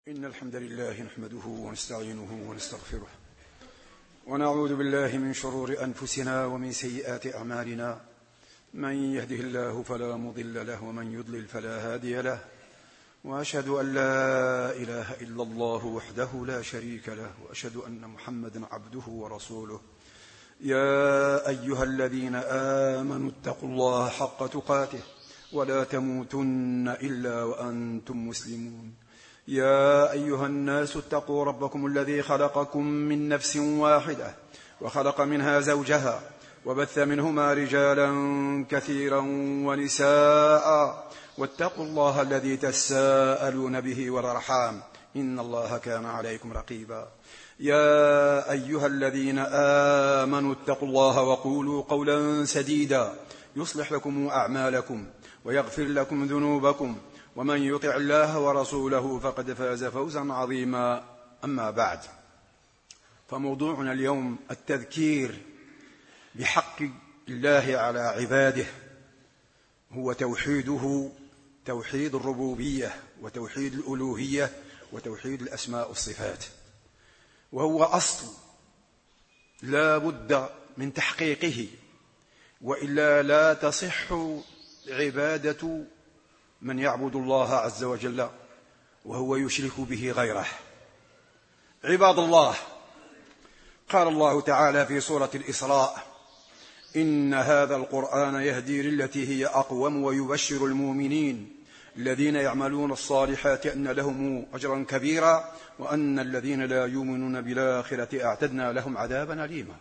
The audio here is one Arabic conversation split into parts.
إن الحمد لله نحمده ونستعينه ونستغفره ونعوذ بالله من شرور أنفسنا ومن سيئات أعمالنا. من يهده الله فلا مضل له ومن يضلل فلا هادي له، وأشهد أن لا إله إلا الله وحده لا شريك له، وأشهد أن محمدا عبده ورسوله. يا أيها الذين آمنوا اتقوا الله حق تقاته ولا تموتن إلا وأنتم مسلمون. يا أيها الناس اتقوا ربكم الذي خلقكم من نفس واحدة وخلق منها زوجها وبث منهما رجالا كثيرا ونساء، واتقوا الله الذي تساءلون به والأرحام إن الله كان عليكم رقيبا. يا أيها الذين آمنوا اتقوا الله وقولوا قولا سديدا يصلح لكم أعمالكم ويغفر لكم ذنوبكم، ومن يطع الله ورسوله فقد فاز فوزا عظيما. أما بعد، فموضوعنا اليوم التذكير بحق الله على عباده، هو توحيده، توحيد الربوبية وتوحيد الألوهية وتوحيد الأسماء والصفات، وهو أصل لا بد من تحقيقه، وإلا لا تصح عبادة من يعبد الله عز وجل وهو يشرك به غيره. عباد الله، قال الله تعالى في سورة الإسراء: إن هذا القرآن يهدي للتي هي أقوم ويبشر المؤمنين الذين يعملون الصالحات أن لهم أجرا كبيرا وأن الذين لا يؤمنون بالآخرة أعتدنا لهم عذابا أليما.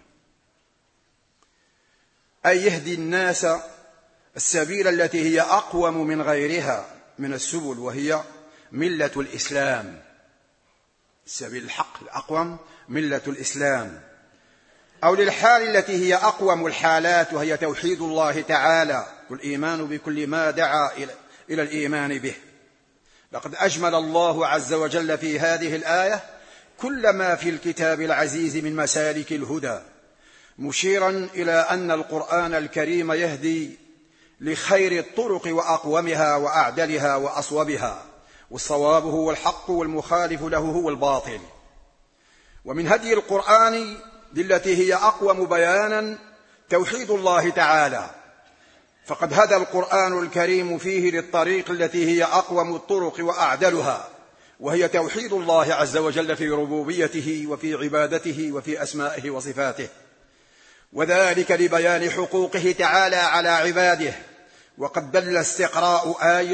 أي يهدي الناس السبيل التي هي أقوم من غيرها من السبل، وهي ملة الإسلام. السبيل الحق الأقوم ملة الإسلام، أو للحال التي هي أقوم الحالات، وهي توحيد الله تعالى والإيمان بكل ما دعا إلى الإيمان به. لقد أجمل الله عز وجل في هذه الآية كل ما في الكتاب العزيز من مسالك الهدى، مشيرا إلى أن القرآن الكريم يهدي لخير الطرق وأقومها وأعدلها وأصوبها، والصواب هو الحق والمخالف له هو الباطل. ومن هدي القرآن للتي هي أقوم بيانا توحيد الله تعالى، فقد هدى القرآن الكريم فيه للطريق التي هي أقوم الطرق وأعدلها، وهي توحيد الله عز وجل في ربوبيته وفي عبادته وفي أسمائه وصفاته، وذلك لبيان حقوقه تعالى على عباده. وقد دل استقراء آي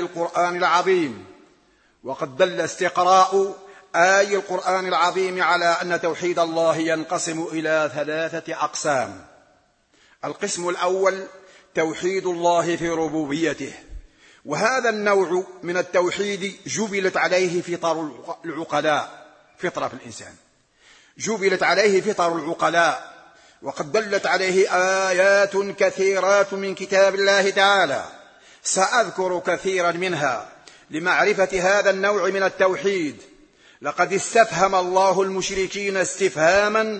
القرآن العظيم على أن توحيد الله ينقسم إلى 3 أقسام. القسم الأول توحيد الله في ربوبيته، وهذا النوع من التوحيد جبلت عليه فطر العقلاء، فطرة في الإنسان جبلت عليه فطر العقلاء، وقد دلت عليه آيات كثيرات من كتاب الله تعالى. سأذكر كثيرا منها لمعرفة هذا النوع من التوحيد. لقد استفهم الله المشركين استفهاما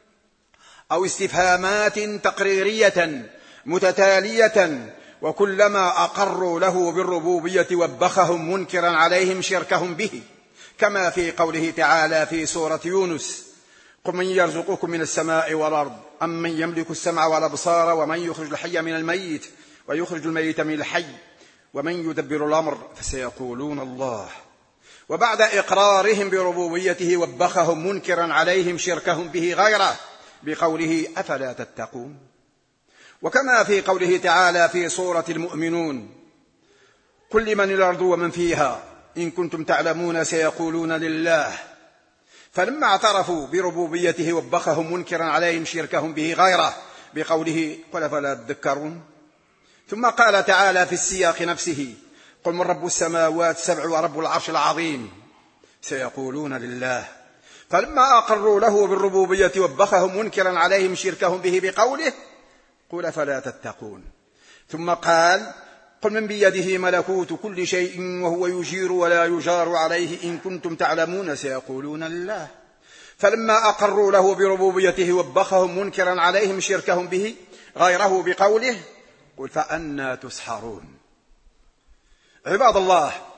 أو استفهامات تقريرية متتالية، وكلما أقروا له بالربوبية وبخهم منكرا عليهم شركهم به، كما في قوله تعالى في سورة يونس: قل من يرزقكم من السماء والأرض أم من يملك السمع والأبصار ومن يخرج الحي من الميت ويخرج الميت من الحي ومن يدبر الأمر فسيقولون الله. وبعد إقرارهم بربوبيته وبخهم منكرا عليهم شركهم به غيره بقوله: أفلا تتقون. وكما في قوله تعالى في سورة المؤمنون: قل لمن الأرض ومن فيها إن كنتم تعلمون سيقولون لله. فلما اعترفوا بربوبيته وبخهم منكرا عليهم شركهم به غيره بقوله: قل فلا تذكرون. ثم قال تعالى في السياق نفسه: قل من رب السماوات 7 ورب العرش العظيم سيقولون لله. فلما أقروا له بالربوبية وبخهم منكرا عليهم شركهم به بقوله: قل فلا تتقون. ثم قال: قل من بيده ملكوت كل شيء وهو يجير ولا يجار عليه إن كنتم تعلمون سيقولون لله. فلما أقروا له بربوبيته وبخهم منكرا عليهم شركهم به غيره بقوله: قل فأنى تسحرون. عباد الله،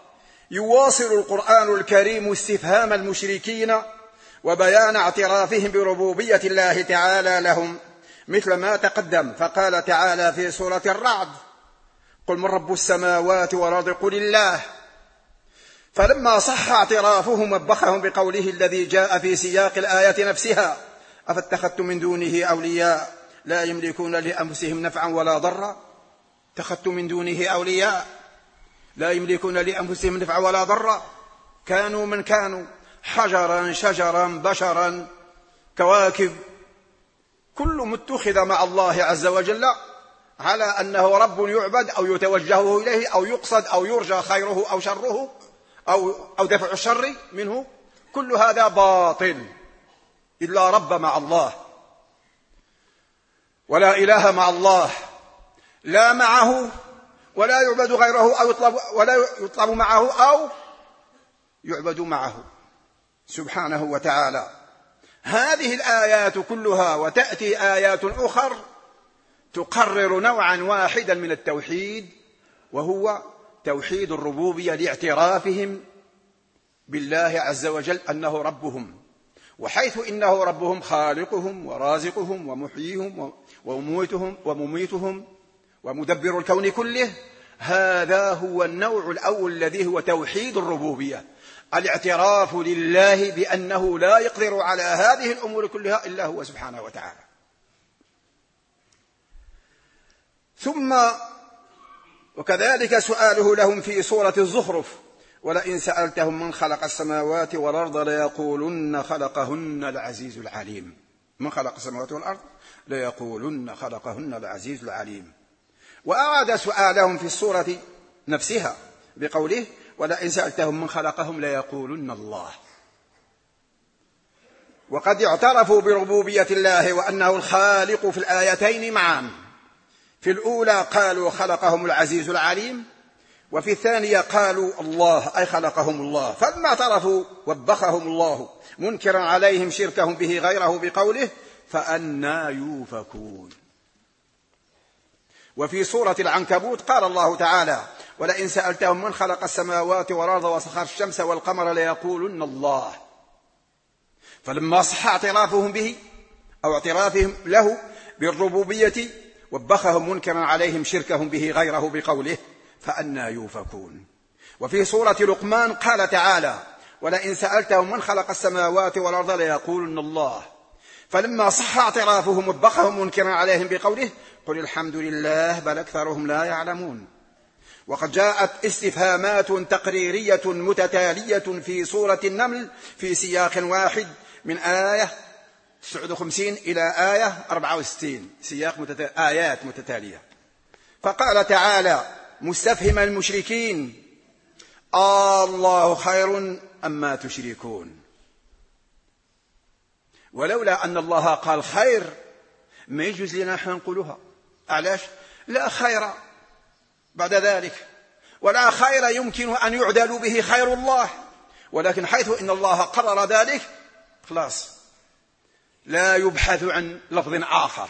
يواصل القرآن الكريم استفهام المشركين وبيان اعترافهم بربوبية الله تعالى لهم مثل ما تقدم، فقال تعالى في سورة الرعد: قل من رب السماوات والأرض قل الله. فلما صح اعترافهم وبخهم بقوله الذي جاء في سياق الآية نفسها: أفاتخذتم من دونه أولياء لا يملكون لأنفسهم نفعا ولا ضرا. اتخذتم من دونه أولياء لا يملكون لأنفسهم نفعا ولا ضرا، كانوا من كانوا، حجرا شجرا بشرا كواكب، كل متخذ مع الله عز وجل على أنه رب يعبد أو يتوجه إليه أو يقصد أو يرجى خيره أو شره أو دفع الشر منه، كل هذا باطل إلا رب مع الله، ولا إله مع الله، لا معه ولا يعبد غيره أو ولا يطلب معه أو يعبد معه سبحانه وتعالى. هذه الآيات كلها، وتأتي آيات أخر تقرر نوعا واحدا من التوحيد، وهو توحيد الربوبية لاعترافهم بالله عز وجل أنه ربهم، وحيث إنه ربهم خالقهم ورازقهم ومحييهم ومميتهم ومدبر الكون كله. هذا هو النوع الأول الذي هو توحيد الربوبية، الاعتراف لله بأنه لا يقدر على هذه الأمور كلها إلا هو سبحانه وتعالى. ثم وكذلك سؤاله لهم في سورة الزخرف: ولئن سألتهم من خلق السماوات والأرض ليقولن خلقهن العزيز العليم. من خلق السماوات والأرض ليقولن خلقهن العزيز العليم. وأعاد سؤالهم في السورة نفسها بقوله: ولئن سألتهم من خلقهم ليقولن الله. وقد اعترفوا بربوبية الله وأنه الخالق في الآيتين معا. في الأولى قالوا خلقهم العزيز العليم، وفي الثانية قالوا الله أي خلقهم الله. فلما اعترفوا وبخهم الله منكرا عليهم شركهم به غيره بقوله: فأنى يؤفكون. وفي سورة العنكبوت قال الله تعالى: ولئن سألتهم من خلق السماوات والأرض وسخر الشمس والقمر ليقولن الله. فلما صح اعترافهم به أو اعترافهم له بالربوبية وبخهم منكرا عليهم شركهم به غيره بقوله: فأنى يؤفكون. وفي سورة لقمان قال تعالى: ولئن سألتهم من خلق السماوات والأرض ليقولن الله. فلما صح اعترافهم وبخهم منكرا عليهم بقوله: قل الحمد لله بل أكثرهم لا يعلمون. وقد جاءت استفهامات تقريرية متتالية في سورة النمل في سياق واحد من آية 59 إلى آية 64، سياق آيات متتالية. فقال تعالى مستفهما المشركين: الله خير أما تشركون. ولولا أن الله قال خير ما يجوز لنا نحن نقولها. علاش؟ لا خير بعد ذلك، ولا خير يمكن أن يعدل به خير الله، ولكن حيث إن الله قرر ذلك خلاص لا يبحث عن لفظ آخر.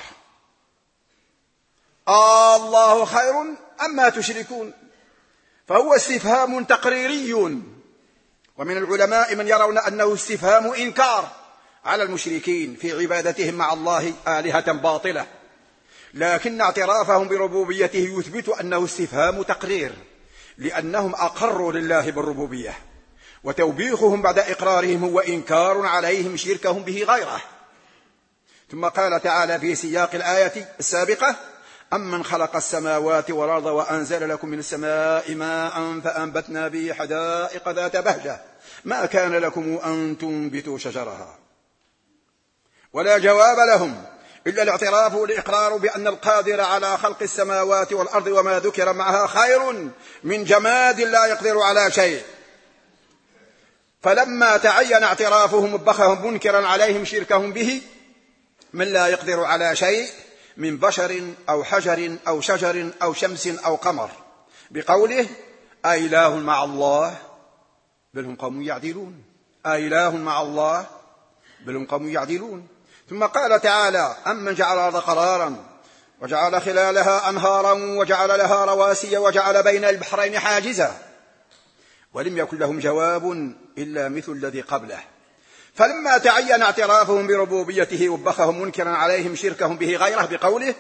الله خير أما تشركون، فهو استفهام تقريري. ومن العلماء من يرون أنه استفهام إنكار على المشركين في عبادتهم مع الله آلهة باطلة، لكن اعترافهم بربوبيته يثبت أنه استفهام تقرير، لأنهم أقروا لله بالربوبية، وتوبيخهم بعد إقرارهم هو إنكار عليهم شركهم به غيره. ثم قال تعالى في سياق الآية السابقة: أمن خلق السماوات والأرض وأنزل لكم من السماء ماء فأنبتنا به حدائق ذات بهجة ما كان لكم أن تنبتوا شجرها. ولا جواب لهم إلا الاعتراف والإقرار بأن القادر على خلق السماوات والأرض وما ذكر معها خير من جماد لا يقدر على شيء. فلما تعين اعترافهم وبخهم منكرا عليهم شركهم به من لا يقدر على شيء من بشر أو حجر أو شجر أو شمس أو قمر بقوله: أإله مع الله بل هم قوم يعدلون. أإله مع الله بل هم قوم يعدلون. ثم قال تعالى: أمن جعل الأرض قرارا وجعل خلالها أنهارا وجعل لها رواسي وجعل بين البحرين حاجزا. ولم يكن لهم جواب إلا مثل الذي قبله. فلما تعين اعترافهم بربوبيته وبخهم منكرا عليهم شركهم به غيره بقوله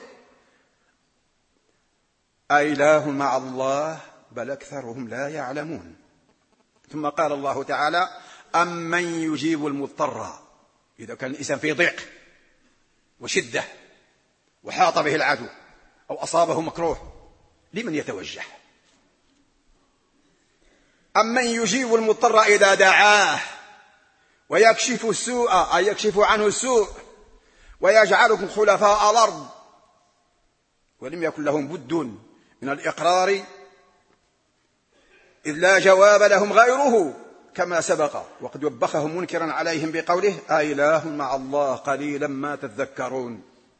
أإله مع الله بل أكثرهم لا يعلمون. ثم قال الله تعالى أمن يجيب المضطر إذا كان الإنسان في ضيق وشدة وحاط به العدو أو أصابه مكروه لمن يتوجه؟ أمن يجيب المضطر إذا دعاه ويكشف السوء أي يكشف عنه السوء ويجعلكم خلفاء الأرض. ولم يكن لهم بد من الإقرار إذ لا جواب لهم غيره كما سبق. وقد وبخهم منكرا عليهم بقوله أإله مع الله قليلا ما تذكرون.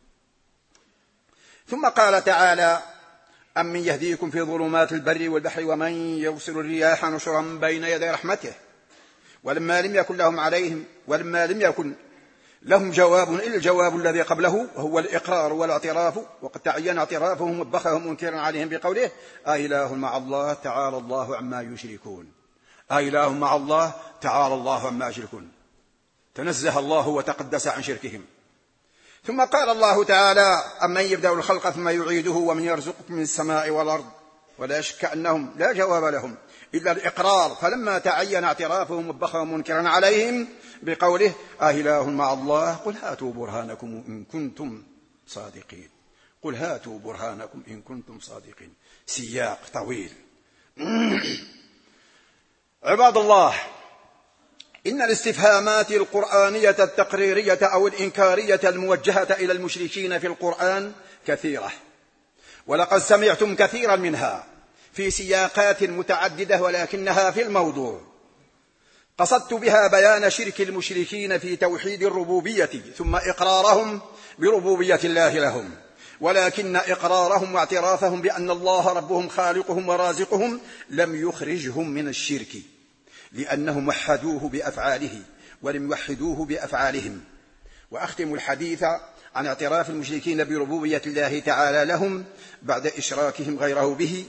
ثم قال تعالى أمن يهديكم في ظلمات البر والبحر ومن يرسل الرياح نشرا بين يدي رحمته. ولما لم يكن لهم جواب إلا الجواب الذي قبله وهو الإقرار والاعتراف. وقد تعين اعترافهم وبخهم منكرا عليهم بقوله أإله مع الله تعالى الله عما يشركون. أإله مع الله تعالى الله عما يشركون، تنزه الله وتقدس عن شركهم. ثم قال الله تعالى أمن يبدأ الخلق ثم يعيده ومن يرزقكم من السماء والأرض. ولا شك أنهم لا جواب لهم إلا الإقرار. فلما تعين اعترافهم وبخهم منكرا عليهم بقوله أإله مع الله قل هاتوا برهانكم إن كنتم صادقين. قل هاتوا برهانكم إن كنتم صادقين. سياق طويل. عباد الله، إن الاستفهامات القرآنية التقريرية أو الإنكارية الموجهة إلى المشركين في القرآن كثيرة، ولقد سمعتم كثيرا منها في سياقات متعددة، ولكنها في الموضوع. قصدت بها بيان شرك المشركين في توحيد الربوبية ثم إقرارهم بربوبية الله لهم. ولكن إقرارهم واعترافهم بأن الله ربهم خالقهم ورازقهم لم يخرجهم من الشرك، لأنهم وحدوه بأفعاله ولم يوحدوه بأفعالهم. وأختم الحديث عن اعتراف المشركين بربوبية الله تعالى لهم بعد إشراكهم غيره به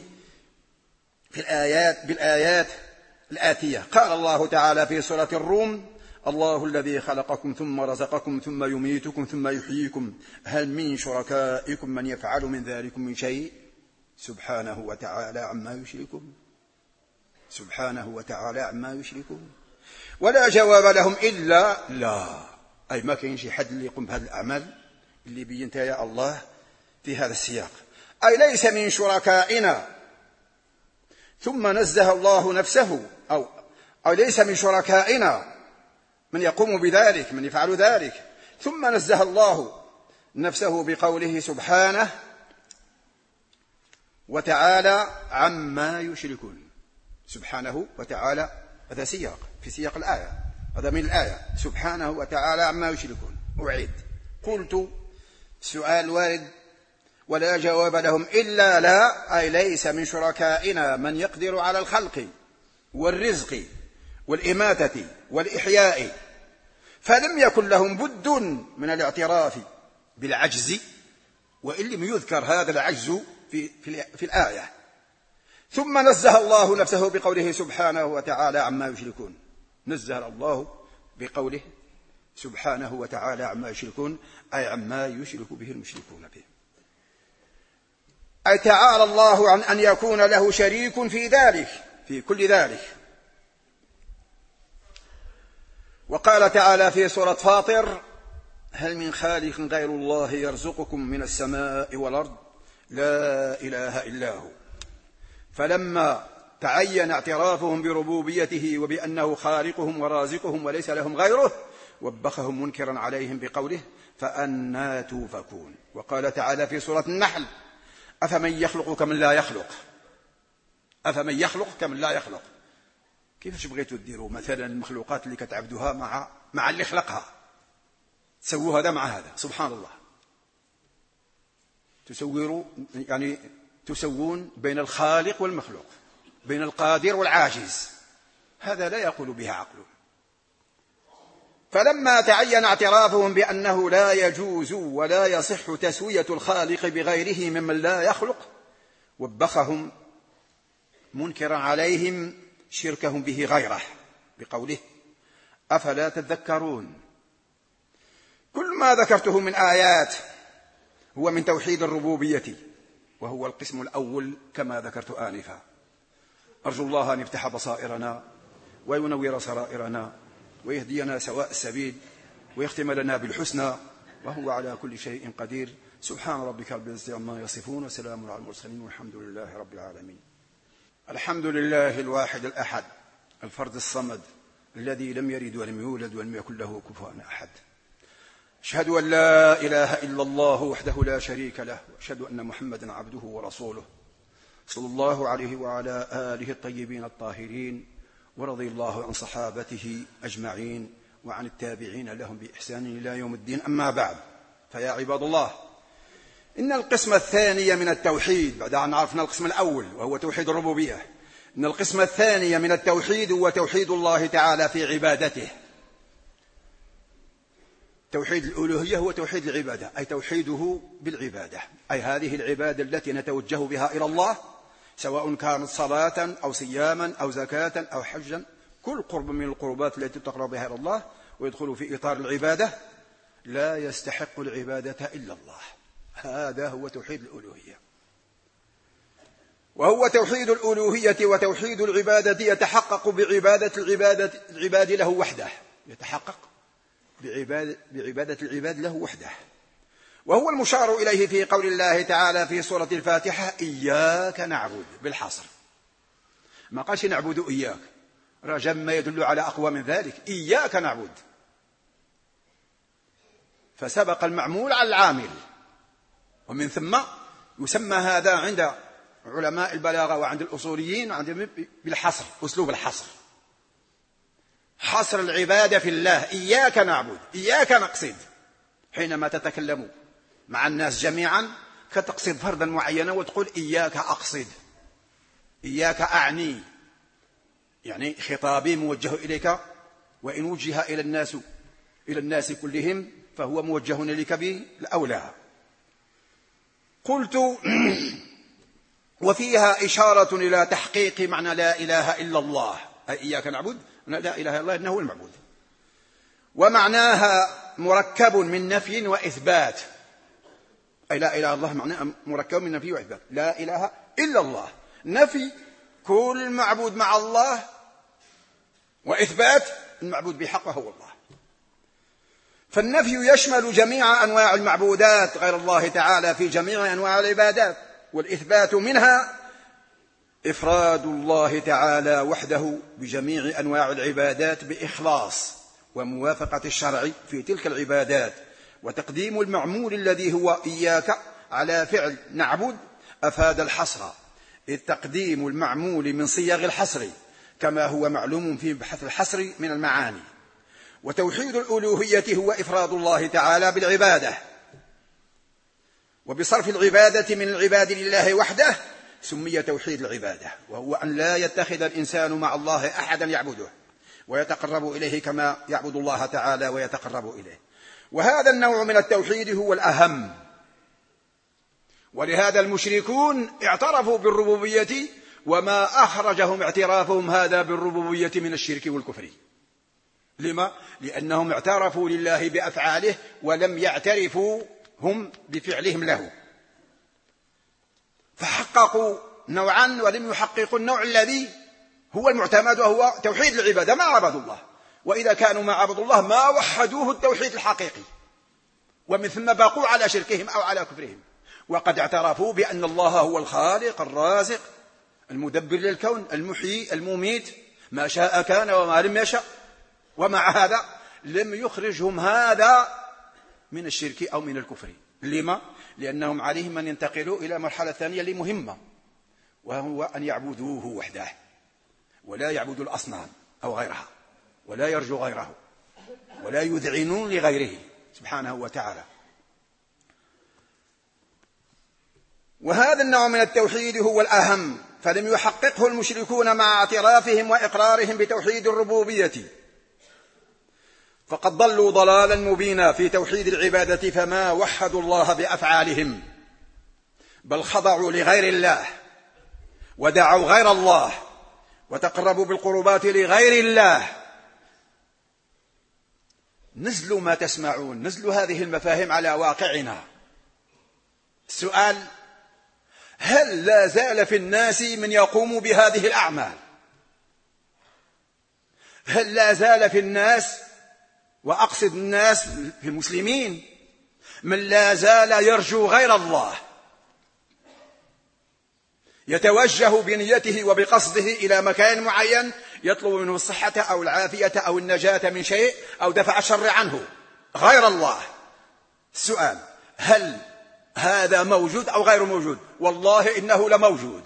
بالآيات الآتية. قال الله تعالى في سورة الروم الله الذي خلقكم ثم رزقكم ثم يميتكم ثم يحييكم هل من شركائكم من يفعل من ذلك من شيء سبحانه وتعالى عما يشركون. سبحانه وتعالى عما يشركون. ولا جواب لهم إلا لا، أي ما كاين شي حد اللي يقوم بهذه الأعمال اللي بينتها يا الله في هذا السياق. أي ليس من شركائنا. ثم نزه الله نفسه أو ليس من شركائنا من يقوم بذلك من يفعل ذلك. ثم نزه الله نفسه بقوله سبحانه وتعالى عما يشركون. سبحانه وتعالى هذا سياق في سياق الآية، هذا من الآية سبحانه وتعالى عما يشركون. أعيد قلت سؤال وارد ولا جواب لهم إلا لا، أي ليس من شركائنا من يقدر على الخلق والرزق والإماتة والإحياء. فلم يكن لهم بد من الاعتراف بالعجز، وإن لم يذكر هذا العجز في الآية. ثم نزه الله نفسه بقوله سبحانه وتعالى عما يشركون. نزه الله بقوله سبحانه وتعالى عما يشركون، أي عما يشرك به المشركون به. أي تعالى الله عن أن يكون له شريك في ذلك، في كل ذلك. وقال تعالى في سورة فاطر هل من خالق غير الله يرزقكم من السماء والأرض لا إله إلا هو. فلما تعين اعترافهم بربوبيته وبأنه خالقهم ورازقهم وليس لهم غيره وبخهم منكرا عليهم بقوله فأنى توفكون. وقال تعالى في سورة النحل أفمن يخلق كمن لا يخلق. أفمن يخلق كمن لا يخلق. كيفاش بغيتوا تديروا مثلا المخلوقات اللي كتعبدوها مع اللي خلقها، تسووا هذا مع هذا؟ سبحان الله. تسوون بين الخالق والمخلوق، بين القادر والعاجز، هذا لا يقول به عقل. فلما تعين اعترافهم بأنه لا يجوز ولا يصح تسوية الخالق بغيره ممن لا يخلق وبخهم منكرا عليهم شركهم به غيره بقوله أفلا تذكرون. كل ما ذكرته من آيات هو من توحيد الربوبية، وهو القسم الأول كما ذكرت آنفا. أرجو الله أن يفتح بصائرنا وينور سرائرنا ويهدينا سواء السبيل ويختم لنا بالحسنى، وهو على كل شيء قدير. سبحان ربك رب العزة عما يصفون وسلام على المرسلين والحمد لله رب العالمين. الحمد لله الواحد الأحد الفرد الصمد الذي لم يلد ولم يولد ولم يكن له كفوا أحد. أشهد أن لا إله إلا الله وحده لا شريك له، وأشهد أن محمدا عبده ورسوله صلى الله عليه وعلى آله الطيبين الطاهرين، ورضي الله عن صحابته أجمعين وعن التابعين لهم بإحسان إلى يوم الدين. أما بعد، فيا عباد الله، إن القسم الثاني من التوحيد بعد أن عرفنا القسم الأول وهو توحيد الربوبية، إن القسم الثاني من التوحيد هو توحيد الله تعالى في عبادته. توحيد الألوهية هو توحيد العبادة، أي توحيده بالعبادة، أي هذه العبادة التي نتوجه بها إلى الله، سواء كانت صلاة أو صياما أو زكاة أو حجا، كل قرب من القربات التي تقرب بها إلى الله ويدخل في إطار العبادة، لا يستحق العبادة إلا الله. هذا هو توحيد الألوهية. وهو توحيد الألوهية وتوحيد العبادة يتحقق بعبادة العباد له وحده، يتحقق بعبادة العباد له وحده، وهو المشار إليه في قول الله تعالى في سورة الفاتحة إياك نعبد بالحصر، ما قالش نعبد إياك، رجاء ما يدل على أقوى من ذلك، إياك نعبد، فسبق المعمول على العامل. ومن ثم يسمى هذا عند علماء البلاغة وعند الأصوليين عندهم بالحصر، أسلوب الحصر، حصر العبادة في الله. إياك نعبد، إياك نقصد، حينما تتكلم مع الناس جميعا كتقصد فردا معينا وتقول إياك أقصد، إياك أعني، يعني خطابي موجه إليك، وإن وجه إلى الناس كلهم فهو موجه إليك بالأولى. قلت وفيها إشارة إلى تحقيق معنى لا إله إلا الله، أي إياك نعبد، لا إله إلا الله إنه المعبود، ومعناها مركب من نفي وإثبات، أي لا إله إلا الله معناها مركب من نفي وإثبات. لا إله إلا الله نفي كل معبود مع الله، وإثبات المعبود بحق وهو الله. فالنفي يشمل جميع أنواع المعبودات غير الله تعالى في جميع أنواع العبادات، والإثبات منها إفراد الله تعالى وحده بجميع أنواع العبادات بإخلاص وموافقة الشرع في تلك العبادات، وتقديم المعمول الذي هو إياك على فعل نعبد أفاد الحصر، إذ تقديم المعمول من صيغ الحصر كما هو معلوم في بحث الحصر من المعاني. وتوحيد الألوهية هو إفراد الله تعالى بالعبادة، وبصرف العبادة من العباد لله وحده سمي توحيد العبادة، وهو أن لا يتخذ الإنسان مع الله أحدا يعبده ويتقرب إليه كما يعبد الله تعالى ويتقرب إليه. وهذا النوع من التوحيد هو الأهم، ولهذا المشركون اعترفوا بالربوبية، وما أخرجهم اعترافهم هذا بالربوبية من الشرك والكفر. لما؟ لأنهم اعترفوا لله بأفعاله ولم يعترفوا هم بفعلهم له، فحققوا نوعا ولم يحققوا النوع الذي هو المعتمد وهو توحيد العبادة، ما عبدوا الله، وإذا كانوا ما عبدوا الله ما وحدوه التوحيد الحقيقي، ومن ثم باقوا على شركهم أو على كفرهم، وقد اعترفوا بأن الله هو الخالق الرازق المدبر للكون المحيي المميت، ما شاء كان وما لم يشاء، ومع هذا لم يخرجهم هذا من الشرك أو من الكفر. لما؟ لأنهم عليهم أن ينتقلوا إلى مرحلة ثانية لمهمة، وهو أن يعبدوه وحده ولا يعبدوا الأصنام أو غيرها، ولا يرجو غيره، ولا يذعنون لغيره سبحانه وتعالى. وهذا النوع من التوحيد هو الأهم، فلم يحققه المشركون مع اعترافهم وإقرارهم بتوحيد الربوبية، فقد ضلوا ضلالا مبينا في توحيد العبادة، فما وحدوا الله بأفعالهم، بل خضعوا لغير الله ودعوا غير الله وتقربوا بالقربات لغير الله. نزلوا ما تسمعون، نزلوا هذه المفاهيم على واقعنا. السؤال: هل لا زال في الناس من يقوم بهذه الأعمال؟ هل لا زال في الناس، وأقصد الناس في المسلمين، من لا زال يرجو غير الله، يتوجه بنيته وبقصده إلى مكان معين يطلب منه الصحة أو العافية أو النجاة من شيء أو دفع الشر عنه غير الله؟ السؤال: هل هذا موجود أو غير موجود؟ والله إنه لموجود.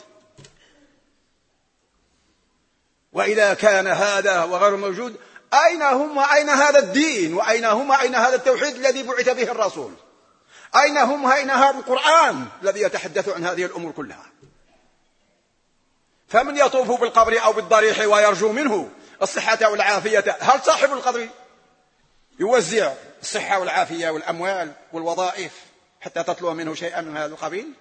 وإذا كان هذا وغير موجود، أين هم وأين هذا الدين؟ وأين هم وأين هذا التوحيد الذي بعث به الرسول؟ أين هم وأين هذا القرآن الذي يتحدث عن هذه الأمور كلها؟ فمن يطوف بالقبر أو بالضريح ويرجو منه الصحة والعافية، هل صاحب القبر يوزع الصحة والعافية والأموال والوظائف حتى تطلب منه شيئا من هذا القبيل؟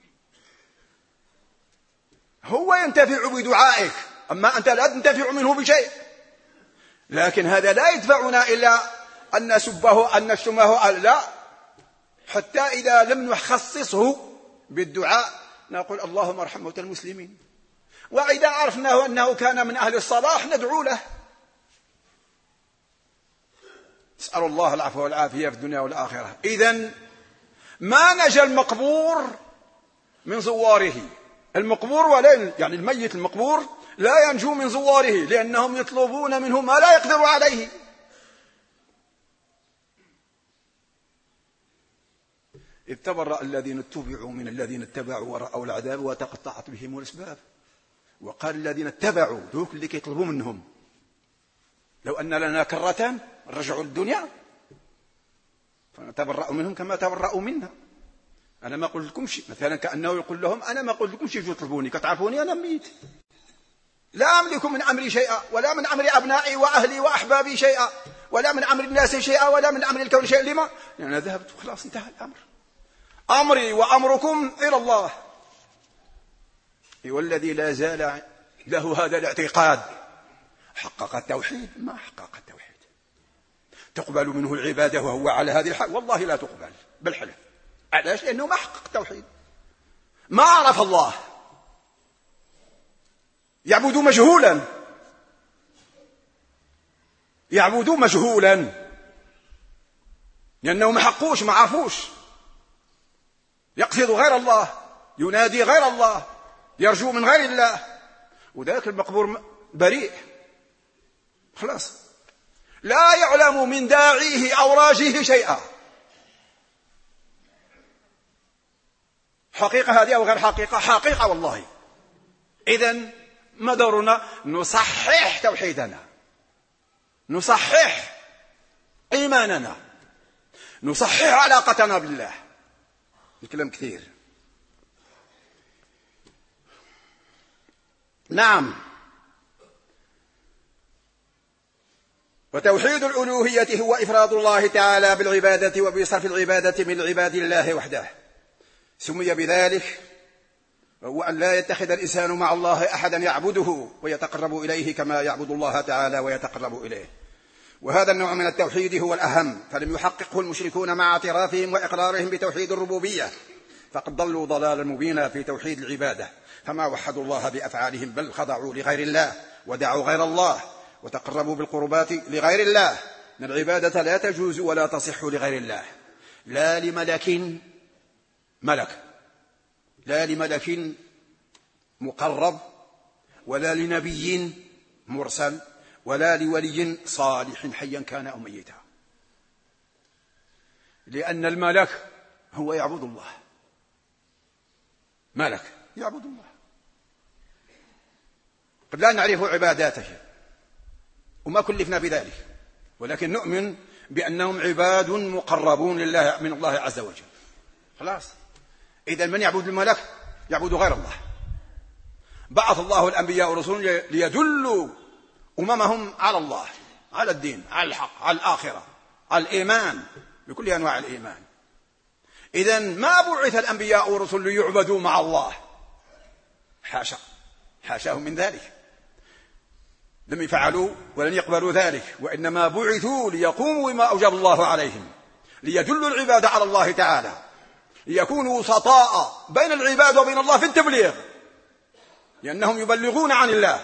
هو ينتفع بدعائك، أما أنت لا تنتفع منه بشيء. لكن هذا لا يدفعنا إلا أن نسبه أن نشتمه، لا، حتى إذا لم نخصصه بالدعاء نقول اللهم ارحم موتى المسلمين، وإذا عرفناه أنه كان من أهل الصلاح ندعو له. نسأل الله العفو والعافية في الدنيا والآخرة. إذن ما نجا المقبور من زواره. المقبور ولا يعني الميت المقبور لا ينجو من زواره، لأنهم يطلبون منه ما لا يقدر عليه. إذ تبرأ الذين اتبعوا من الذين اتبعوا ورأوا العذاب وتقطعت بهم الأسباب. وقال الذين اتبعوا، ذوك اللي يطلبوا منهم، لو أن لنا كرة رجعوا الدنيا فنتبرأ منهم كما تبرأوا منا. أنا ما قلت لكم شيء، مثلا كأنه يقول لهم أنا ما قلت لكم شيء جو تطلبوني، كتعرفوني أنا ميت، لا أملك من أمري شيئا، ولا من أمر أبنائي وأهلي وأحبابي شيئا، ولا من أمر الناس شيئا، ولا من أمر الكون شيئا. لما؟ لأن أنا ذهبت وخلاص انتهى الأمر. أمري وأمركم إلى الله. والذي لا زال له هذا الاعتقاد حقق التوحيد. ما حقق التوحيد تقبل منه العبادة وهو على هذه الحال؟ والله لا تقبل بالحلف. علاش؟ لأنه ما حقق التوحيد، ما عرف الله، يعبد مجهولا، يعبد مجهولا، لأنه ما حقوش، ما عرفوش، يقصد غير الله، ينادي غير الله، يرجو من غير الله. وذاك المقبور بريء خلاص، لا يعلم من داعيه أو راجيه شيئا. حقيقة هذه أو غير حقيقة؟ حقيقة والله. إذن ما دورنا؟ نصحح توحيدنا، نصحح إيماننا، نصحح علاقتنا بالله. الكلام كثير. نعم. وتوحيد الألوهية هو إفراد الله تعالى بالعبادة وبصرف العبادة من عباد الله وحده. سمي بذلك وهو أن لا يتخذ الإنسان مع الله أحدا يعبده ويتقرب إليه كما يعبد الله تعالى ويتقرب إليه. وهذا النوع من التوحيد هو الأهم، فلم يحققه المشركون مع اعترافهم وإقرارهم بتوحيد الربوبية، فقد ضلوا ضلالا مبينا في توحيد العبادة، فما وحدوا الله بأفعالهم بل خضعوا لغير الله ودعوا غير الله وتقربوا بالقربات لغير الله. إن العبادة لا تجوز ولا تصح لغير الله، لا لملك لا لملك مقرب، ولا لنبي مرسل، ولا لولي صالح حيا كان أو ميتا، لأن الملك هو يعبد الله، ملك يعبد الله، قد لا نعرف عباداته وما كلفنا بذلك، ولكن نؤمن بأنهم عباد مقربون لله من الله عز وجل. خلاص. إذا من يعبد الملك يعبد غير الله. بعث الله الأنبياء والرسل ليدلوا أممهم على الله، على الدين، على الحق، على الآخرة، على الإيمان بكل أنواع الإيمان. إذا ما بعث الأنبياء والرسل ليعبدوا مع الله، حاشا، حاشاهم من ذلك، لم يفعلوا ولن يقبلوا ذلك، وإنما بعثوا ليقوموا بما أوجب الله عليهم، ليدلوا العباد على الله تعالى، ليكونوا وسطاء بين العباد وبين الله في التبليغ، لأنهم يبلغون عن الله.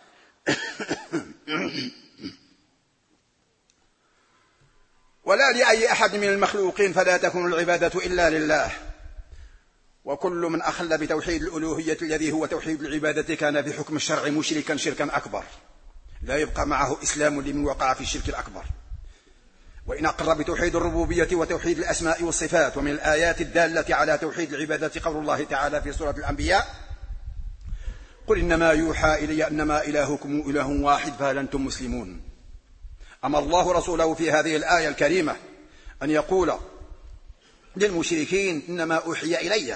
ولا لأي أحد من المخلوقين، فلا تكون العبادة إلا لله. وكل من أخل بتوحيد الألوهية الذي هو توحيد العبادة كان في حكم الشرع مشركا شركا أكبر، لا يبقى معه إسلام لمن وقع في الشرك الأكبر. وإن أقر بتوحيد الربوبية وتوحيد الأسماء والصفات. ومن الآيات الدالة على توحيد العبادة قول الله تعالى في سورة الأنبياء: قل إنما يوحى إلي أنما إلهكم إله واحد فهل أنتم مسلمون. أمر الله رسوله في هذه الآية الكريمة أن يقول للمشركين: إنما أوحي إلي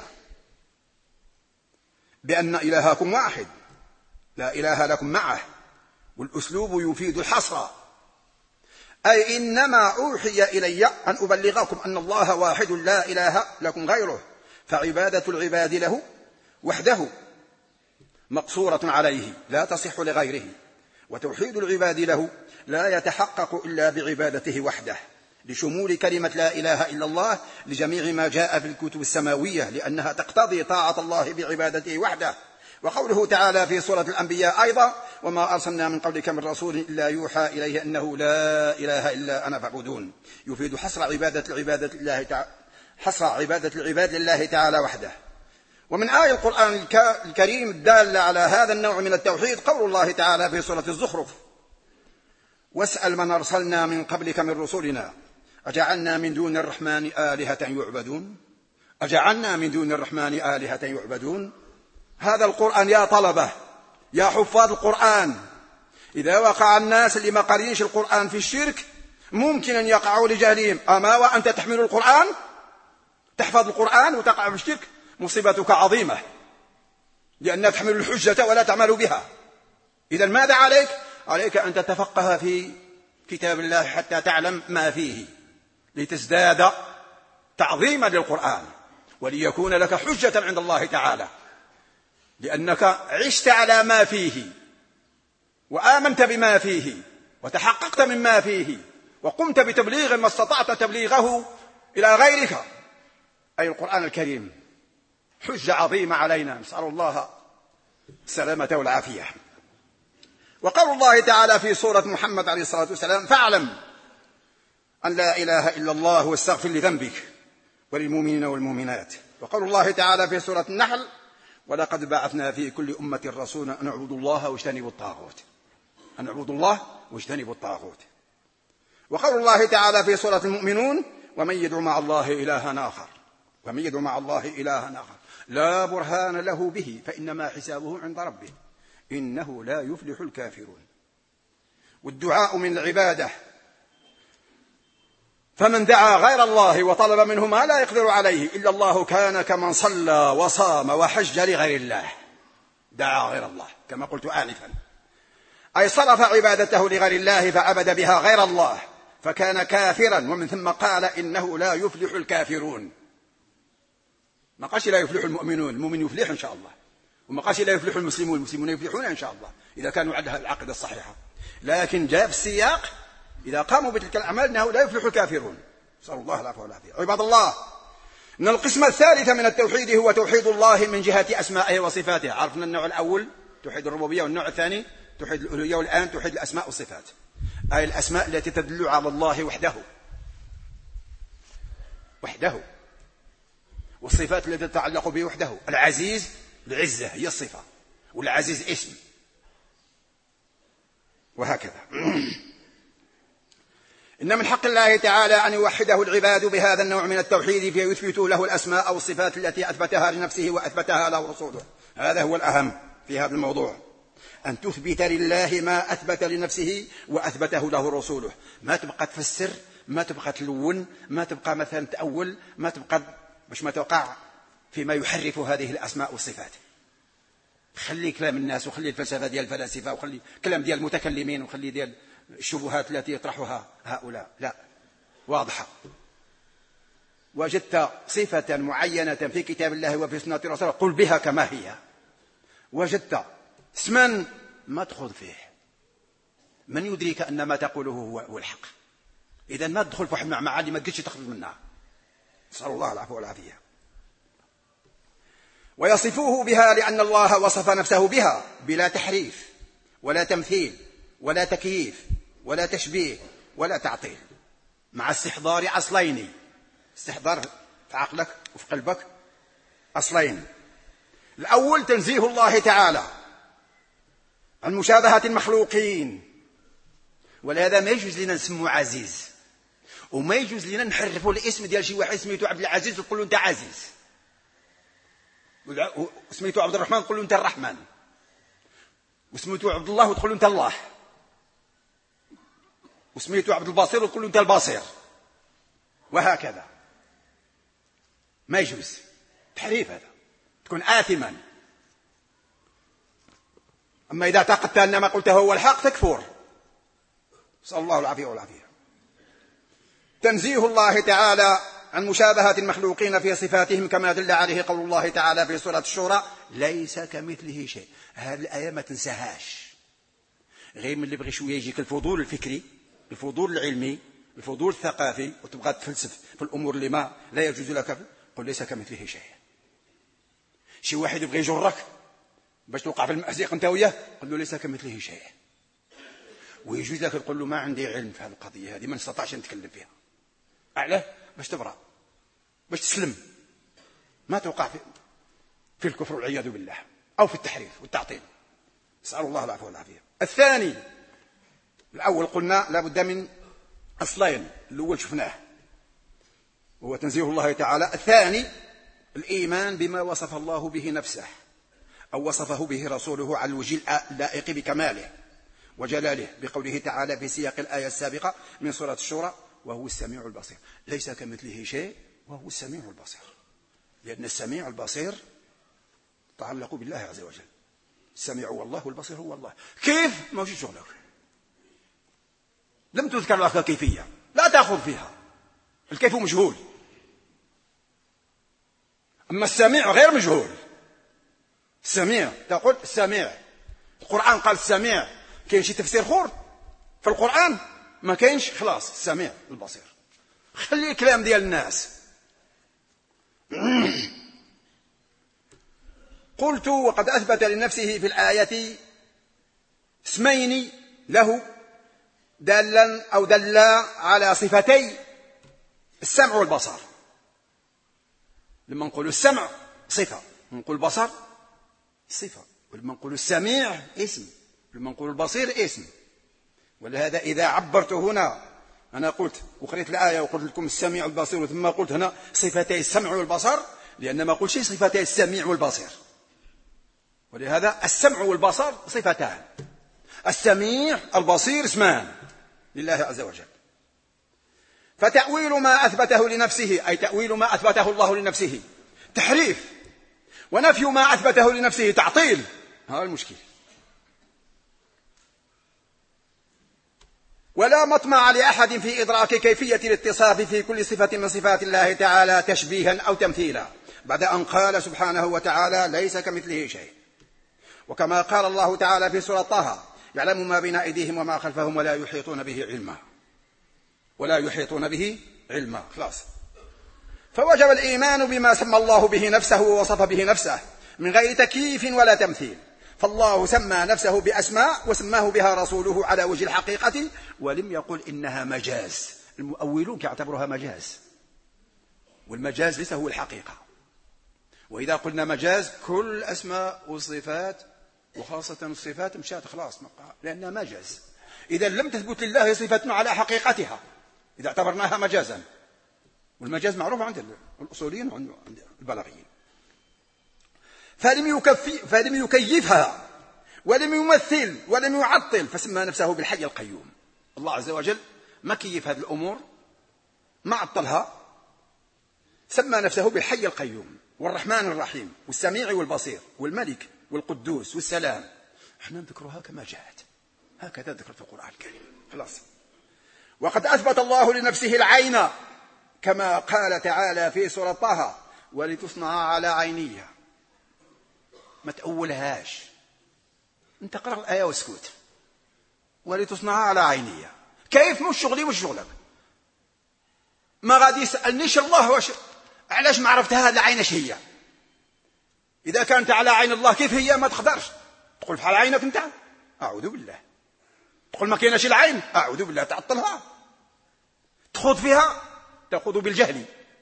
بأن إلهكم واحد لا إله لكم معه، والأسلوب يفيد الحصر، أي إنما أوحي إلي أن أبلغكم أن الله واحد لا إله لكم غيره، فعبادة العباد له وحده مقصورة عليه لا تصح لغيره، وتوحيد العباد له لا يتحقق إلا بعبادته وحده، لشمول كلمة لا إله إلا الله لجميع ما جاء في الكتب السماوية، لأنها تقتضي طاعة الله بعبادته وحده. وقوله تعالى في سورة الأنبياء أيضا: وما أرسلنا من قبلك من رسول إلا يوحى إليه أنه لا إله إلا أنا فاعبدون، يفيد حصر عبادة العباد لله تعالى وحده. ومن آية القرآن الكريم الدالة على هذا النوع من التوحيد قول الله تعالى في سورة الزخرف: واسأل من أرسلنا من قبلك من رسلنا أجعلنا من دون الرحمن آلهة يعبدون. أجعلنا من دون الرحمن آلهة يعبدون. هذا القرآن يا طلبة، يا حفاظ القرآن، إذا وقع الناس اللي ما قارينش القرآن في الشرك ممكن أن يقعوا لجهلهم، أما وأنت تحمل القرآن تحفظ القرآن وتقع في الشرك مصيبتك عظيمة، لأنك تحمل الحجة ولا تعمل بها. إذن ماذا عليك؟ عليك أن تتفقه في كتاب الله حتى تعلم ما فيه، لتزداد تعظيما للقرآن وليكون لك حجة عند الله تعالى، لأنك عشت على ما فيه وآمنت بما فيه وتحققت مما فيه وقمت بتبليغ ما استطعت تبليغه إلى غيرك، أي القرآن الكريم حجة عظيمة علينا، نسأل الله السلامة والعافية. وقول الله تعالى في سورة محمد عليه الصلاة والسلام: فاعلم أن لا إله إلا الله واستغفر لذنبك وللمؤمنين والمؤمنات. وقول الله تعالى في سورة النحل: ولقد بعثنا في كل أمة رسولا أن اعبدوا الله واجتنبوا الطاغوت. أن اعبدوا الله واجتنبوا الطاغوت. وقول الله تعالى في سورة المؤمنون: ومن يدعو مع الله إلها آخر لا برهان له به فإنما حسابه عند ربه إنه لا يفلح الكافرون. والدعاء من العبادة، فمن دعا غير الله وطلب منه ما لا يقدر عليه إلا الله كان كمن صلى وصام وحج لغير الله، دعا غير الله كما قلت آنفا، أي صرف عبادته لغير الله فعبد بها غير الله فكان كافرا، ومن ثم قال إنه لا يفلح الكافرون. ما قالش لا يفلح المؤمنون، المؤمن يفلح إن شاء الله، وما قالش لا يفلح المسلمون، المسلمون يفلحون إن شاء الله إذا كانوا عندها العقيدة الصحيحة، لكن جاء في السياق إذا قاموا بتلك الأعمال أنه لا يفلح الكافرون، نسأل الله العفو والعافية. عباد الله، إن القسم الثالث من التوحيد هو توحيد الله من جهة أسمائه وصفاته. عرفنا النوع الأول توحيد الربوبية، والنوع الثاني توحيد الألوهية، والآن توحيد الأسماء والصفات، أي الأسماء التي تدل على الله وحده، والصفات التي تتعلق به وحده. العزيز العزة هي الصفة، والعزيز اسم، وهكذا. إن من حق الله تعالى أن يوحده العباد بهذا النوع من التوحيد فيثبتوا له الأسماء والصفات التي أثبتها لنفسه وأثبتها له رسوله. هذا هو الأهم في هذا الموضوع، أن تثبت لله ما أثبت لنفسه وأثبته له رسوله، ما تبقى تفسر، ما تبقى تلون، ما تبقى مثلا تأول، ما تبقى باش ما توقع فيما يحرف هذه الأسماء والصفات. خلي كلام الناس، وخلي الفلسفة ديال الفلاسفة، وخلي كلام ديال المتكلمين، وخلي ديال الشبهات التي يطرحها هؤلاء. لا، واضحة. وجدت صفة معينة في كتاب الله وفي سنة رسوله قل بها كما هي. وجدت اسما ما تخوض فيه، من يدريك أن ما تقوله هو الحق؟ إذا ما تدخل في واحد المعمعة اللي ما تقدرش تخرج منها. نسأل الله العفو والعافية. ويصفوه بها لأن الله وصف نفسه بها بلا تحريف ولا تمثيل ولا تكييف ولا تشبيه ولا تعطيل، مع استحضار أصلين. استحضار في عقلك وفي قلبك أصلين. الأول تنزيه الله تعالى عن مشابهة المخلوقين، ولهذا ما يجوز لنا نسمو عزيز، وما يجوز لنا نحرفوا الاسم ديال شي واحد سميتو عبد العزيز وتقول له انت عزيز، وسميتو عبد الرحمن تقول له انت الرحمن، وسميتو عبد الله وتقول له انت الله، وسميتو عبد البصير وتقول له انت البصير، وهكذا. ما يجوز تحريف، هذا تكون آثما. أما إذا اعتقدت أن ما قلته هو الحق تكفر. نسأل الله العافية والعافية. تنزيه الله تعالى عن مشابهة المخلوقين في صفاتهم كما دل عليه قول الله تعالى في سورة الشورى ليس كمثله شيء. هذه الآية ما تنساهاش، غير من اللي بغي شوية يجيك الفضول الفكري، الفضول العلمي، الفضول الثقافي، وتبغى تفلسف في الأمور اللي ما لا يجوز لك، قل ليس كمثله شيء. شي واحد يبغي يجرك باش توقع في المأزق انت وياه، قل له ليس كمثله شيء. ويجوز لك تقول له ما عندي علم في هذه القضية هذه، ما نستطيعش نتكلم فيها. أعلاه باش تبرأ، باش تسلم، ما توقع في الكفر والعياذ بالله، أو في التحريف والتعطيل. نسأل الله العفو والعافية. الثاني، الأول قلنا لابد من أصلين، الأول شفناه هو تنزيه الله تعالى. الثاني الإيمان بما وصف الله به نفسه أو وصفه به رسوله على الوجه اللائق بكماله وجلاله، بقوله تعالى في سياق الآية السابقة من سورة الشورى وهو السميع البصير. ليس كمثله شيء وهو السميع البصير، لأن السميع البصير تعلق بالله عز وجل. السميع هو الله والبصير هو الله. كيف؟ ما وجد شغلك، لم تذكر لك كيفية، لا تأخذ فيها، الكيف مجهول. أما السميع غير مجهول. السميع تقول السميع، القرآن قال السميع، كاين شي تفسير خور في القرآن؟ ما كاينش. خلاص السميع البصير، خلي الكلام ديال الناس. قلت وقد أثبت لنفسه في الآية اسمين له دلا على صفتي السمع والبصر. لما نقول السمع صفة، نقول البصر صفة، ولما نقول السميع اسم، لما نقول البصير اسم. ولهذا إذا عبرت هنا، أنا قلت وقريت الآية وقلت لكم السميع والبصير، ثم قلت هنا صفتي السمع والبصر، لأن ما قلت شيء صفتي السميع والبصير. ولهذا السمع والبصر صفتان، السميع البصير اسمان لله عز وجل. فتأويل ما أثبته لنفسه، أي تأويل ما أثبته الله لنفسه تحريف، ونفي ما أثبته لنفسه تعطيل. هذا المشكل. ولا مطمع لأحد في إدراك كيفية الاتصاف في كل صفة من صفات الله تعالى تشبيها أو تمثيلا، بعد أن قال سبحانه وتعالى ليس كمثله شيء. وكما قال الله تعالى في سورة طه يعلم ما بين أيديهم وما خلفهم ولا يحيطون به علما، ولا يحيطون به علما. خلاص. فوجب الإيمان بما سمى الله به نفسه ووصف به نفسه من غير تكييف ولا تمثيل. فالله سمى نفسه بأسماء وسماه بها رسوله على وجه الحقيقة، ولم يقل إنها مجاز. المؤولون يعتبرها مجاز، والمجاز ليس هو الحقيقة. وإذا قلنا مجاز كل الأسماء والصفات وخاصة الصفات مشات خلاص، لأنها مجاز. إذا لم تثبت لله صفة على حقيقتها إذا اعتبرناها مجازا، والمجاز معروف عند الأصوليين وعند البلاغيين. فلم يكيفها ولم يمثل ولم يعطل، فسمى نفسه بالحي القيوم. الله عز وجل ما كيف هذه الأمور، ما عطلها، سمى نفسه بالحي القيوم والرحمن الرحيم والسميع والبصير والملك والقدوس والسلام. احنا نذكرها كما جاءت، هكذا ذكرت في القرآن الكريم. خلاص. وقد أثبت الله لنفسه العين كما قال تعالى في سورة طه ولتصنع على عينيها. ما تأولهاش، انت قرأ الآية واسكت، ولتصنع على عيني. كيف؟ مش شغلي مش شغلك. ما غادي يسألنيش الله علاش ما عرفت هذا العين اش هي. إذا كانت على عين الله كيف هي ما تقدرش تقول بحال عينك انت. أعوذ بالله. تقول ما كايناش العين، أعوذ بالله، تعطلها، تخوض فيها، تخوض بالجهل،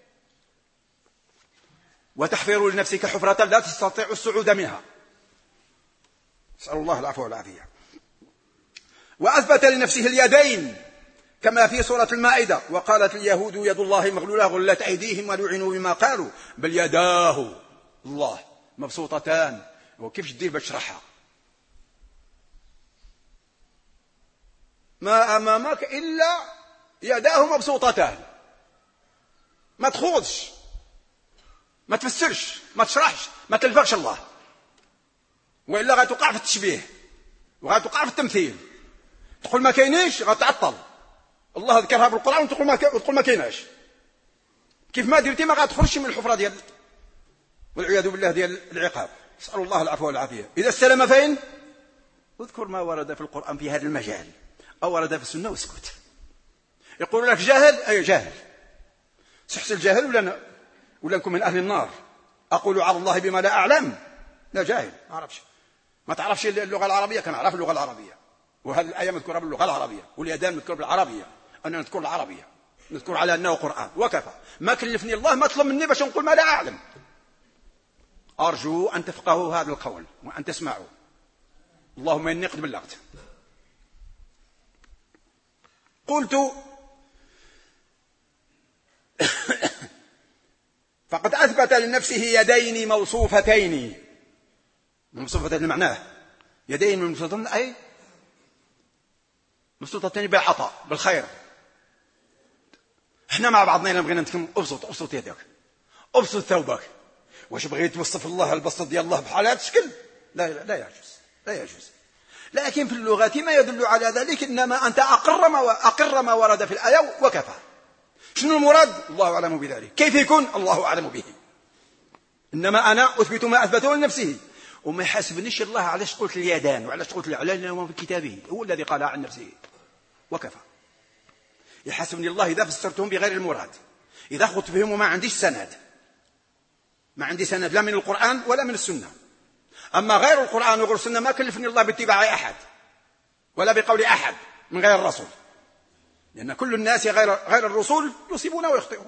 وتحفر لنفسك حفرة لا تستطيع الصعود منها. نسأل الله العفو والعافية. وأثبت لنفسه اليدين كما في سورة المائدة: وقالت اليهود يد الله مغلولة غلت أيديهم ولعنوا بما قالوا بل يداه الله مبسوطتان. وكيف تدير باش تشرحها؟ ما أمامك إلا يداه مبسوطتان. ما تخوضش، ما تفسرش، ما تشرحش، ما تلفقش الله، وإلا غتوقع في التشبيه وغتوقع في التمثيل. تقول ما كاينيش غتعطل الله، ذكرها بالقرآن وتقول ما كايناش. كيف ما درتي ما غتخرجش من الحفرة ديال والعياذ بالله ديال العقاب. نسأل الله العفو والعافية. إذا السلام فين؟ اذكر ما ورد في القرآن في هذا المجال أو ورد في السنة واسكت. يقول لك جاهل، أي جاهل، سحس الجاهل ولا نكون من أهل النار. أقول على الله بما لا أعلم، لا جاهل، ما أعرفش. ما تعرفش اللغة العربية، كان أعرف اللغة العربية، وهذه الآية مذكورة باللغة العربية، واليدان مذكورة بالعربية، أنا نذكر العربية، نذكر على أنه قرآن وكفى. ما كلفني الله، ما طلب مني باش نقول ما لا أعلم. أرجو أن تفقهوا هذا القول وأن تسمعوا. اللهم إني قد بلغت. قلت فقد أثبت لنفسه يدين موصوفتين. موصوفتين معناه يدين موصوفتين، أي مبسوطتين بالعطاء بالخير. احنا مع بعضنا إلا بغينا نتكلم أبسط يدك، أبسط ثوبك. واش بغيت توصف الله البسط ديال الله بحال هذا الشكل؟ لا يجوز، لا يجوز. لكن في اللغة ما يدل على ذلك، إنما أنت أقر ما ورد في الآية وكفى. شنو المراد؟ الله أعلم بذلك. كيف يكون؟ الله أعلم به. إنما أنا أثبت ما أثبته لنفسه، وما يحاسبنيش الله علاش قلت اليدان وعلاش قلت العلان في كتابه، هو الذي قالها عن نفسه وكفى. يحاسبني الله إذا فسرتهم بغير المراد، إذا أخذت بهم وما عنديش سند، ما عندي سند لا من القرآن ولا من السنة. أما غير القرآن وغير السنة ما كلفني الله باتباع أحد ولا بقول أحد من غير الرسول، لأن كل الناس غير الرسول يصيبون ويخطئون.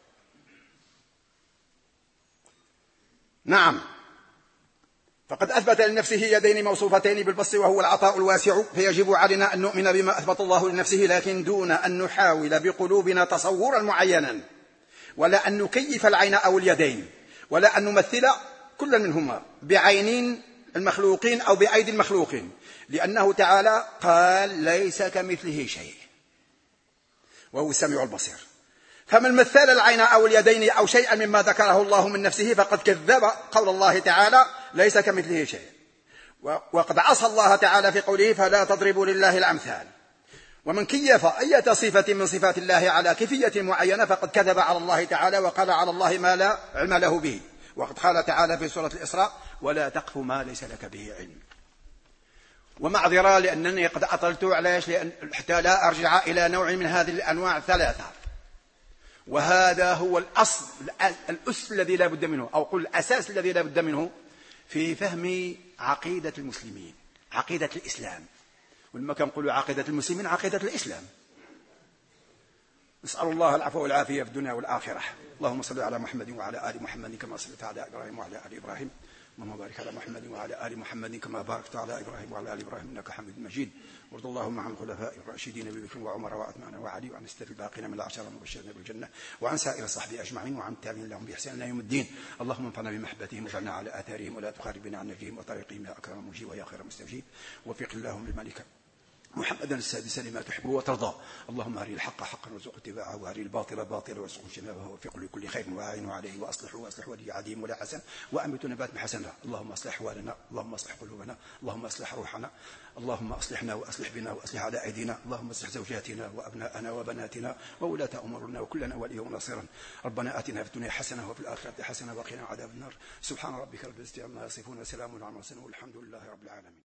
نعم. فقد أثبت لنفسه يدين موصوفتين بالبسط وهو العطاء الواسع، فيجب علينا أن نؤمن بما أثبت الله لنفسه، لكن دون أن نحاول بقلوبنا تصورا معينا، ولا أن نكيف العين أو اليدين، ولا أن نمثل كل منهما بعينين المخلوقين أو بأيدي المخلوقين، لأنه تعالى قال ليس كمثله شيء وهو السميع البصير. فمن مثل العين أو اليدين أو شيئا مما ذكره الله من نفسه فقد كذب قول الله تعالى ليس كمثله شيء، وقد عصى الله تعالى في قوله فلا تضربوا لله الأمثال. ومن كيف أي صفة من صفات الله على كيفية معينة فقد كذب على الله تعالى وقال على الله ما لا علم له به. وقد قال تعالى في سورة الإسراء ولا تقف ما ليس لك به علم. ومعذرة لأنني قد أطلت، علاش؟ لأن حتى لا أرجع إلى نوع من هذه الأنواع الثلاثة، وهذا هو الأصل الأس الذي لا بد منه، أو قل الأساس الذي لا بد منه في فهم عقيدة المسلمين، عقيدة الإسلام. ولما كنقولوا عقيدة المسلمين عقيدة الإسلام. نسأل الله العفو والعافية في الدنيا والآخرة. اللهم صل على محمد وعلى آل محمد كما صليت على إبراهيم وعلى آل إبراهيم. اللهم بارك على محمد وعلى آل محمد كما باركت على إبراهيم وعلى آل إبراهيم إنك حميد مجيد. وارض اللهم عن الخلفاء الراشدين أبي بكر وعمر وعثمان وعلي وعن الستة الباقين من العشرة المبشرين بالجنة وعن سائر الصحابة أجمعين وعن التابعين لهم بإحسان إلى يوم الدين. اللهم انفعنا بمحبتهم واجعلنا على آثارهم ولا تخرب بنا عن نهجهم وطريقهم يا أكرم مجيب ويا خير مستجيب. وفق اللهم للملك محمدا السادس لما تحب وترضى. اللهم أري الحق حقا وارزق اتباعه، وأري الباطل باطلا وارزق اجتنابه، وفق لكل خير وأعين عليه وأصلح ولي عديم ولا حسن وأنبت نبات حسنا. اللهم أصلح أحوالنا، اللهم أصلح قلوبنا، اللهم أصلح روحنا، اللهم أصلحنا وأصلح بنا وأصلح على أيدينا، اللهم أصلح زوجاتنا وأبناءنا وبناتنا وولاة أمورنا وكلنا وليا ونصيرا. ربنا آتنا في الدنيا حسنة وفي الآخرة حسنة وقنا عذاب النار. سبحان ربك رب العزة عما يصفون وسلام على المرسلين والحمد لله رب العالمين.